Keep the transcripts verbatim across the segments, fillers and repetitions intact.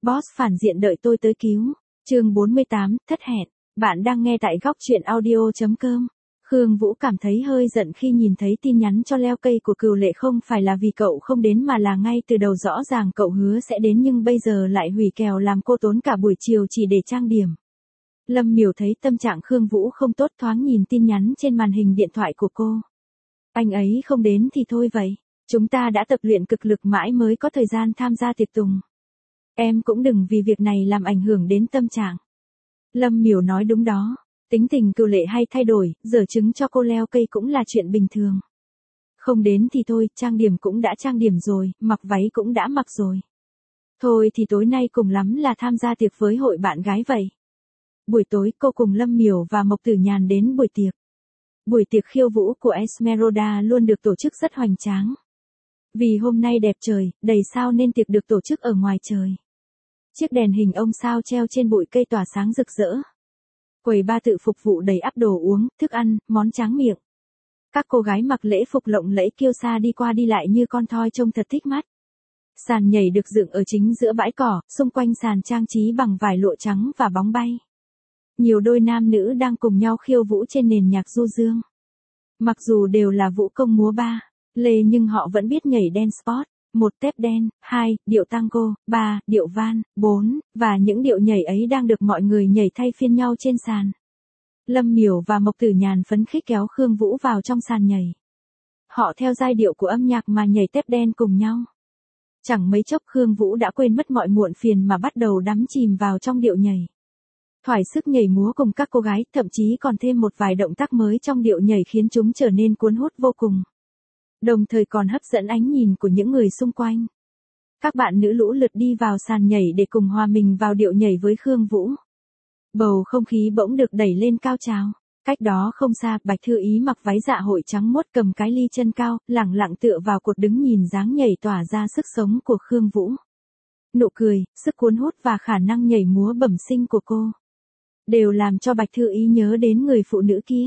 Boss phản diện đợi tôi tới cứu. Chương bốn mươi tám, thất hẹn. Bạn đang nghe tại góc truyện audio chấm com. Khương Vũ cảm thấy hơi giận khi nhìn thấy tin nhắn cho leo cây của Cửu Lệ, không phải là vì cậu không đến mà là ngay từ đầu rõ ràng cậu hứa sẽ đến nhưng bây giờ lại hủy kèo làm cô tốn cả buổi chiều chỉ để trang điểm. Lâm Miểu thấy tâm trạng Khương Vũ không tốt, thoáng nhìn tin nhắn trên màn hình điện thoại của cô. Anh ấy không đến thì thôi vậy. Chúng ta đã tập luyện cực lực mãi mới có thời gian tham gia tiệc tùng. Em cũng đừng vì việc này làm ảnh hưởng đến tâm trạng. Lâm Miểu nói đúng đó. Tính tình Cửu Lệ hay thay đổi, giở trứng cho cô leo cây cũng là chuyện bình thường. Không đến thì thôi, trang điểm cũng đã trang điểm rồi, mặc váy cũng đã mặc rồi. Thôi thì tối nay cùng lắm là tham gia tiệc với hội bạn gái vậy. Buổi tối cô cùng Lâm Miểu và Mộc Tử Nhàn đến buổi tiệc. Buổi tiệc khiêu vũ của Esmeralda luôn được tổ chức rất hoành tráng. Vì hôm nay đẹp trời, đầy sao nên tiệc được tổ chức ở ngoài trời. Chiếc đèn hình ông sao treo trên bụi cây tỏa sáng rực rỡ. Quầy bar tự phục vụ đầy ắp đồ uống, thức ăn, món tráng miệng. Các cô gái mặc lễ phục lộng lẫy kiêu sa đi qua đi lại như con thoi trông thật thích mắt. Sàn nhảy được dựng ở chính giữa bãi cỏ, xung quanh sàn trang trí bằng vải lụa trắng và bóng bay. Nhiều đôi nam nữ đang cùng nhau khiêu vũ trên nền nhạc du dương. Mặc dù đều là vũ công múa ba lê nhưng họ vẫn biết nhảy dance sport. Một tép đen, hai, điệu tango, ba, điệu van, bốn, và những điệu nhảy ấy đang được mọi người nhảy thay phiên nhau trên sàn. Lâm Miểu và Mộc Tử Nhàn phấn khích kéo Khương Vũ vào trong sàn nhảy. Họ theo giai điệu của âm nhạc mà nhảy tép đen cùng nhau. Chẳng mấy chốc Khương Vũ đã quên mất mọi muộn phiền mà bắt đầu đắm chìm vào trong điệu nhảy. Thỏa sức nhảy múa cùng các cô gái, thậm chí còn thêm một vài động tác mới trong điệu nhảy khiến chúng trở nên cuốn hút vô cùng. Đồng thời còn hấp dẫn ánh nhìn của những người xung quanh. Các bạn nữ lũ lượt đi vào sàn nhảy để cùng hòa mình vào điệu nhảy với Khương Vũ. Bầu không khí bỗng được đẩy lên cao trào. Cách đó không xa, Bạch Thư Ý mặc váy dạ hội trắng muốt cầm cái ly chân cao, lẳng lặng tựa vào cột đứng nhìn dáng nhảy tỏa ra sức sống của Khương Vũ. Nụ cười, sức cuốn hút và khả năng nhảy múa bẩm sinh của cô đều làm cho Bạch Thư Ý nhớ đến người phụ nữ kia.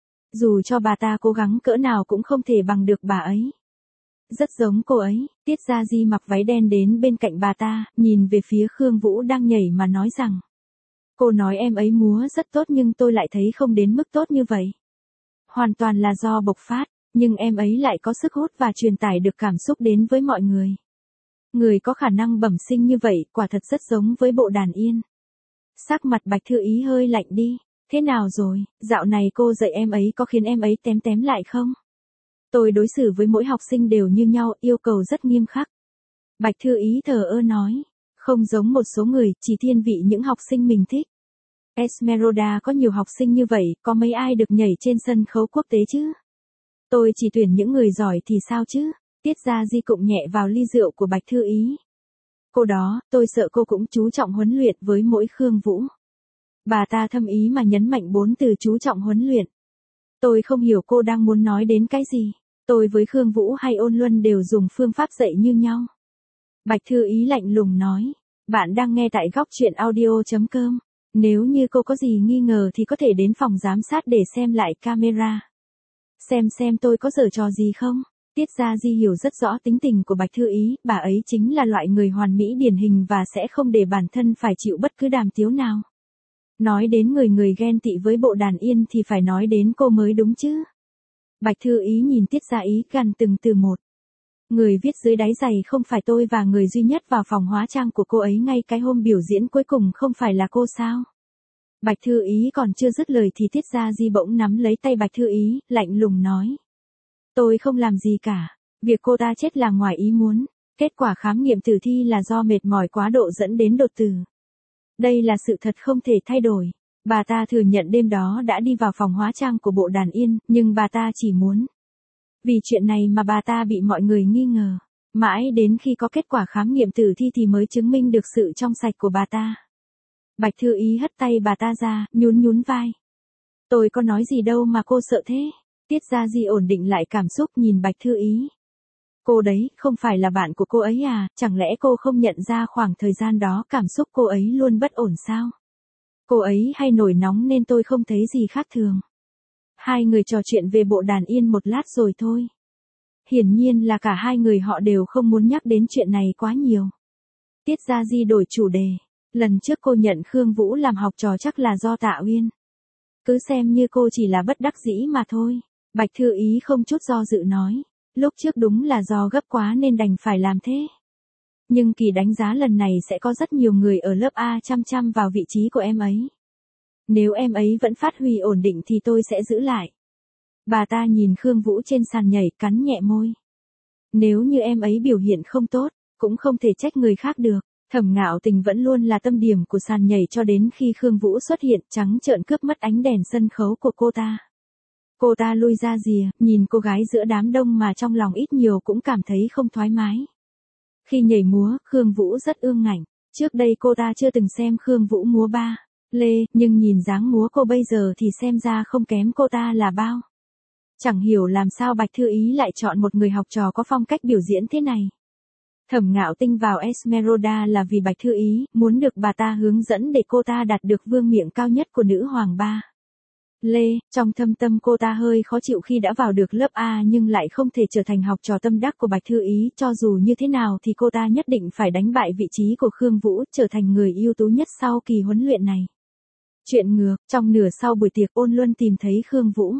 Dù cho bà ta cố gắng cỡ nào cũng không thể bằng được bà ấy. Rất giống cô ấy, Tiết Gia Di mặc váy đen đến bên cạnh bà ta, nhìn về phía Khương Vũ đang nhảy mà nói rằng. Cô nói em ấy múa rất tốt nhưng tôi lại thấy không đến mức tốt như vậy. Hoàn toàn là do bộc phát, nhưng em ấy lại có sức hút và truyền tải được cảm xúc đến với mọi người. Người có khả năng bẩm sinh như vậy quả thật rất giống với bộ đàn yên. Sắc mặt Bạch Thư Ý hơi lạnh đi. Thế nào rồi, dạo này cô dạy em ấy có khiến em ấy tém tém lại không? Tôi đối xử với mỗi học sinh đều như nhau, yêu cầu rất nghiêm khắc. Bạch Thư Ý thờ ơ nói, không giống một số người, chỉ thiên vị những học sinh mình thích. Esmeralda có nhiều học sinh như vậy, có mấy ai được nhảy trên sân khấu quốc tế chứ? Tôi chỉ tuyển những người giỏi thì sao chứ? Tiết Gia Di cụng nhẹ vào ly rượu của Bạch Thư Ý. Cô đó, tôi sợ cô cũng chú trọng huấn luyện với mỗi Khương Vũ. Bà ta thâm ý mà nhấn mạnh bốn từ chú trọng huấn luyện. Tôi không hiểu cô đang muốn nói đến cái gì. Tôi với Khương Vũ hay Ôn Luân đều dùng phương pháp dạy như nhau. Bạch Thư Ý lạnh lùng nói. Bạn đang nghe tại góc truyện audio chấm com. Nếu như cô có gì nghi ngờ thì có thể đến phòng giám sát để xem lại camera. Xem xem tôi có giở trò gì không. Tiết Gia Di hiểu rất rõ tính tình của Bạch Thư Ý. Bà ấy chính là loại người hoàn mỹ điển hình và sẽ không để bản thân phải chịu bất cứ đàm tiếu nào. Nói đến người người ghen tị với bộ đàn yên thì phải nói đến cô mới đúng chứ. Bạch Thư Ý nhìn Tiết Gia Ý gần từng từ một. Người viết dưới đáy giày không phải tôi và người duy nhất vào phòng hóa trang của cô ấy ngay cái hôm biểu diễn cuối cùng không phải là cô sao? Bạch Thư Ý còn chưa dứt lời thì Tiết Gia Di bỗng nắm lấy tay Bạch Thư Ý, lạnh lùng nói. Tôi không làm gì cả. Việc cô ta chết là ngoài ý muốn. Kết quả khám nghiệm tử thi là do mệt mỏi quá độ dẫn đến đột tử. Đây là sự thật không thể thay đổi. Bà ta thừa nhận đêm đó đã đi vào phòng hóa trang của bộ đàn yên, nhưng bà ta chỉ muốn. Vì chuyện này mà bà ta bị mọi người nghi ngờ. Mãi đến khi có kết quả khám nghiệm tử thi thì mới chứng minh được sự trong sạch của bà ta. Bạch Thư Ý hất tay bà ta ra, nhún nhún vai. Tôi có nói gì đâu mà cô sợ thế. Tiết Gia Di ổn định lại cảm xúc nhìn Bạch Thư Ý. Cô đấy, không phải là bạn của cô ấy à, chẳng lẽ cô không nhận ra khoảng thời gian đó cảm xúc cô ấy luôn bất ổn sao? Cô ấy hay nổi nóng nên tôi không thấy gì khác thường. Hai người trò chuyện về bộ đàn yên một lát rồi thôi. Hiển nhiên là cả hai người họ đều không muốn nhắc đến chuyện này quá nhiều. Tiết Gia Di đổi chủ đề. Lần trước cô nhận Khương Vũ làm học trò chắc là do Tạ Uyên. Cứ xem như cô chỉ là bất đắc dĩ mà thôi. Bạch Thư Ý không chút do dự nói. Lúc trước đúng là do gấp quá nên đành phải làm thế. Nhưng kỳ đánh giá lần này sẽ có rất nhiều người ở lớp A chăm chăm vào vị trí của em ấy. Nếu em ấy vẫn phát huy ổn định thì tôi sẽ giữ lại. Bà ta nhìn Khương Vũ trên sàn nhảy cắn nhẹ môi. Nếu như em ấy biểu hiện không tốt, cũng không thể trách người khác được. Thẩm Ngạo Tình vẫn luôn là tâm điểm của sàn nhảy cho đến khi Khương Vũ xuất hiện trắng trợn cướp mất ánh đèn sân khấu của cô ta. Cô ta lui ra rìa, nhìn cô gái giữa đám đông mà trong lòng ít nhiều cũng cảm thấy không thoải mái. Khi nhảy múa, Khương Vũ rất ương ngạnh. Trước đây cô ta chưa từng xem Khương Vũ múa ba lê, nhưng nhìn dáng múa cô bây giờ thì xem ra không kém cô ta là bao. Chẳng hiểu làm sao Bạch Thư Ý lại chọn một người học trò có phong cách biểu diễn thế này. Thẩm Ngạo Tinh vào Esmeralda là vì Bạch Thư Ý muốn được bà ta hướng dẫn để cô ta đạt được vương miện cao nhất của nữ hoàng ba lê. Trong thâm tâm cô ta hơi khó chịu khi đã vào được lớp A nhưng lại không thể trở thành học trò tâm đắc của Bạch Thư Ý. Cho dù như thế nào thì cô ta nhất định phải đánh bại vị trí của Khương Vũ, trở thành người ưu tú nhất sau kỳ huấn luyện này. Chuyện ngược, trong nửa sau buổi tiệc Ôn Luân tìm thấy Khương Vũ.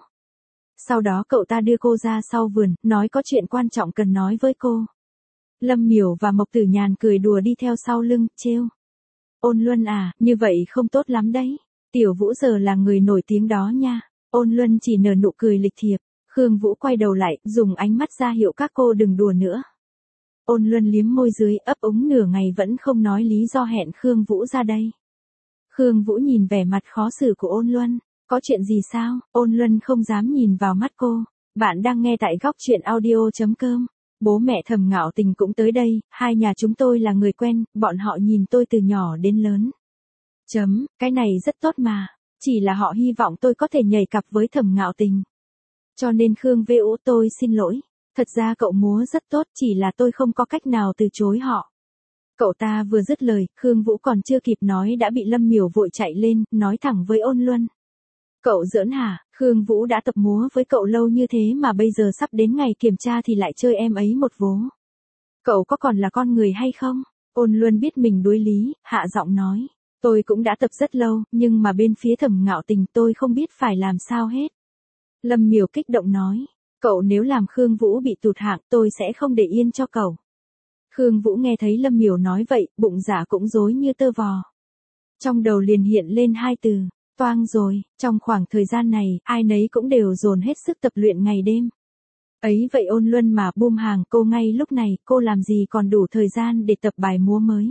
Sau đó cậu ta đưa cô ra sau vườn, nói có chuyện quan trọng cần nói với cô. Lâm Miểu và Mộc Tử Nhàn cười đùa đi theo sau lưng, trêu. Ôn Luân à, như vậy không tốt lắm đấy. Tiểu Vũ giờ là người nổi tiếng đó nha. Ôn Luân chỉ nở nụ cười lịch thiệp. Khương Vũ quay đầu lại, dùng ánh mắt ra hiệu các cô đừng đùa nữa. Ôn Luân liếm môi dưới, ấp úng nửa ngày vẫn không nói lý do hẹn Khương Vũ ra đây. Khương Vũ nhìn vẻ mặt khó xử của Ôn Luân. Có chuyện gì sao? Ôn Luân không dám nhìn vào mắt cô. Bạn đang nghe tại góc truyện audio chấm com. Bố mẹ Thẩm Ngạo Tình cũng tới đây, hai nhà chúng tôi là người quen, bọn họ nhìn tôi từ nhỏ đến lớn. Chấm, cái này rất tốt mà. Chỉ là họ hy vọng tôi có thể nhảy cặp với Thẩm Ngạo Tình. Cho nên Khương Vũ tôi xin lỗi. Thật ra cậu múa rất tốt, chỉ là tôi không có cách nào từ chối họ. Cậu ta vừa dứt lời, Khương Vũ còn chưa kịp nói đã bị Lâm Miểu vội chạy lên, nói thẳng với Ôn Luân. Cậu giỡn hả? Khương Vũ đã tập múa với cậu lâu như thế mà bây giờ sắp đến ngày kiểm tra thì lại chơi em ấy một vố. Cậu có còn là con người hay không? Ôn Luân biết mình đối lý, hạ giọng nói. Tôi cũng đã tập rất lâu, nhưng mà bên phía Thẩm Ngạo Tình tôi không biết phải làm sao hết. Lâm Miểu kích động nói. Cậu nếu làm Khương Vũ bị tụt hạng tôi sẽ không để yên cho cậu. Khương Vũ nghe thấy Lâm Miểu nói vậy, bụng dạ cũng rối như tơ vò. Trong đầu liền hiện lên hai từ. Toang rồi, trong khoảng thời gian này, ai nấy cũng đều dồn hết sức tập luyện ngày đêm. Ấy vậy Ôn Luân mà boom hàng cô ngay lúc này, cô làm gì còn đủ thời gian để tập bài múa mới.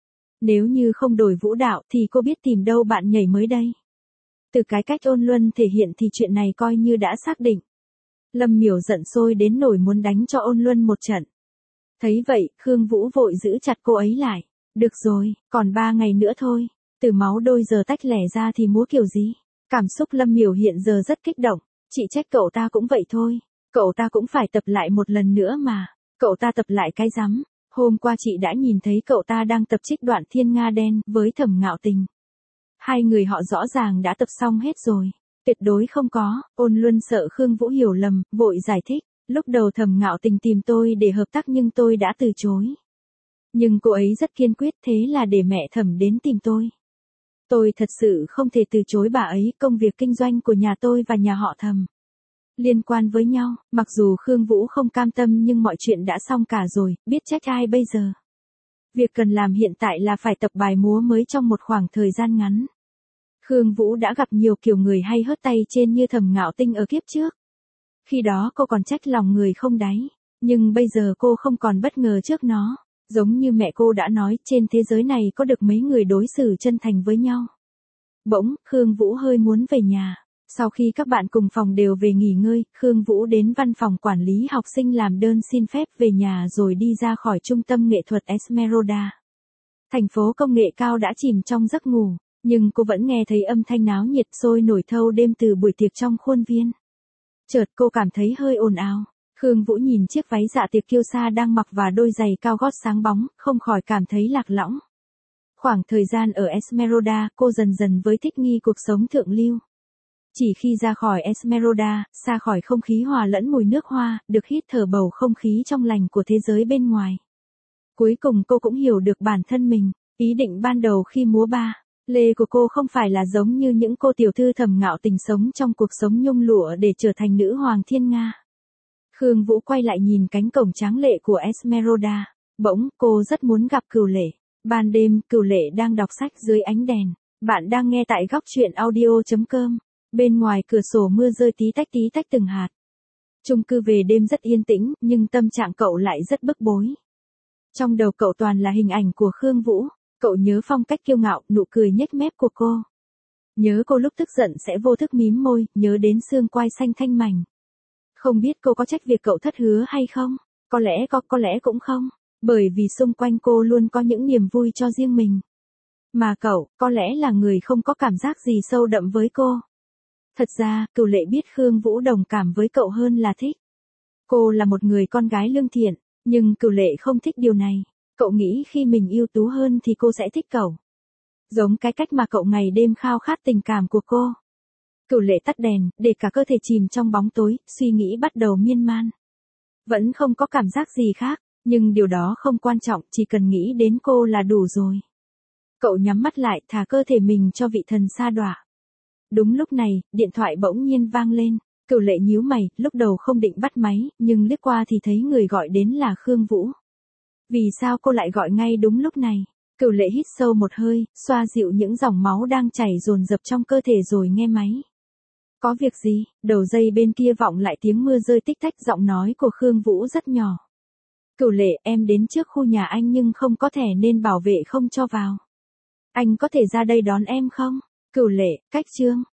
Nếu như không đổi vũ đạo thì cô biết tìm đâu bạn nhảy mới đây. Từ cái cách Ôn Luân thể hiện thì chuyện này coi như đã xác định. Lâm Miểu giận sôi đến nổi muốn đánh cho Ôn Luân một trận. Thấy vậy, Khương Vũ vội giữ chặt cô ấy lại. Được rồi, còn ba ngày nữa thôi. Từ máu đôi giờ tách lẻ ra thì múa kiểu gì? Cảm xúc Lâm Miểu hiện giờ rất kích động. Chị trách cậu ta cũng vậy thôi. Cậu ta cũng phải tập lại một lần nữa mà. Cậu ta tập lại cái rắm. Hôm qua chị đã nhìn thấy cậu ta đang tập trích đoạn Thiên Nga Đen với Thẩm Ngạo Tình. Hai người họ rõ ràng đã tập xong hết rồi. Tuyệt đối không có. Ôn Luân sợ Khương Vũ hiểu lầm, vội giải thích. Lúc đầu Thẩm Ngạo Tình tìm tôi để hợp tác nhưng tôi đã từ chối. Nhưng cô ấy rất kiên quyết, thế là để mẹ Thẩm đến tìm tôi. Tôi thật sự không thể từ chối bà ấy, công việc kinh doanh của nhà tôi và nhà họ Thẩm liên quan với nhau, mặc dù Khương Vũ không cam tâm nhưng mọi chuyện đã xong cả rồi, biết trách ai bây giờ. Việc cần làm hiện tại là phải tập bài múa mới trong một khoảng thời gian ngắn. Khương Vũ đã gặp nhiều kiểu người hay hớt tay trên như Thẩm Ngạo Tinh ở kiếp trước. Khi đó cô còn trách lòng người không đáy, nhưng bây giờ cô không còn bất ngờ trước nó. Giống như mẹ cô đã nói, trên thế giới này có được mấy người đối xử chân thành với nhau. Bỗng, Khương Vũ hơi muốn về nhà. Sau khi các bạn cùng phòng đều về nghỉ ngơi, Khương Vũ đến văn phòng quản lý học sinh làm đơn xin phép về nhà rồi đi ra khỏi trung tâm nghệ thuật Esmeralda. Thành phố công nghệ cao đã chìm trong giấc ngủ, nhưng cô vẫn nghe thấy âm thanh náo nhiệt sôi nổi thâu đêm từ buổi tiệc trong khuôn viên. Chợt cô cảm thấy hơi ồn ào. Khương Vũ nhìn chiếc váy dạ tiệc kiêu sa đang mặc và đôi giày cao gót sáng bóng, không khỏi cảm thấy lạc lõng. Khoảng thời gian ở Esmeralda, cô dần dần với thích nghi cuộc sống thượng lưu. Chỉ khi ra khỏi Esmeralda, xa khỏi không khí hòa lẫn mùi nước hoa, được hít thở bầu không khí trong lành của thế giới bên ngoài. Cuối cùng cô cũng hiểu được bản thân mình, ý định ban đầu khi múa ba lê của cô không phải là giống như những cô tiểu thư thầm ngạo tình sống trong cuộc sống nhung lụa để trở thành nữ hoàng thiên nga. Khương Vũ quay lại nhìn cánh cổng tráng lệ của Esmeralda, bỗng cô rất muốn gặp Cửu Lệ. Ban đêm, Cửu Lệ đang đọc sách dưới ánh đèn. Bạn đang nghe tại góc truyện audio chấm com. Bên ngoài cửa sổ mưa rơi tí tách tí tách từng hạt. Chung cư về đêm rất yên tĩnh, nhưng tâm trạng cậu lại rất bức bối. Trong đầu cậu toàn là hình ảnh của Khương Vũ. Cậu nhớ phong cách kiêu ngạo, nụ cười nhếch mép của cô. Nhớ cô lúc tức giận sẽ vô thức mím môi, nhớ đến xương quai xanh thanh mảnh. Không biết cô có trách việc cậu thất hứa hay không? Có lẽ có, có lẽ cũng không. Bởi vì xung quanh cô luôn có những niềm vui cho riêng mình. Mà cậu, có lẽ là người không có cảm giác gì sâu đậm với cô. Thật ra, Cửu Lệ biết Khương Vũ đồng cảm với cậu hơn là thích. Cô là một người con gái lương thiện, nhưng Cửu Lệ không thích điều này. Cậu nghĩ khi mình ưu tú hơn thì cô sẽ thích cậu. Giống cái cách mà cậu ngày đêm khao khát tình cảm của cô. Cửu Lệ tắt đèn, để cả cơ thể chìm trong bóng tối, suy nghĩ bắt đầu miên man. Vẫn không có cảm giác gì khác, nhưng điều đó không quan trọng, chỉ cần nghĩ đến cô là đủ rồi. Cậu nhắm mắt lại, thả cơ thể mình cho vị thần sa đọa. Đúng lúc này, điện thoại bỗng nhiên vang lên. Cửu Lệ nhíu mày, lúc đầu không định bắt máy, nhưng liếc qua thì thấy người gọi đến là Khương Vũ. Vì sao cô lại gọi ngay đúng lúc này? Cửu Lệ hít sâu một hơi, xoa dịu những dòng máu đang chảy dồn dập trong cơ thể rồi nghe máy. Có việc gì? Đầu dây bên kia vọng lại tiếng mưa rơi tích tách, giọng nói của Khương Vũ rất nhỏ. Cửu Lệ, em đến trước khu nhà anh nhưng không có thẻ nên bảo vệ không cho vào. Anh có thể ra đây đón em không? Cửu Lệ, cách Trương.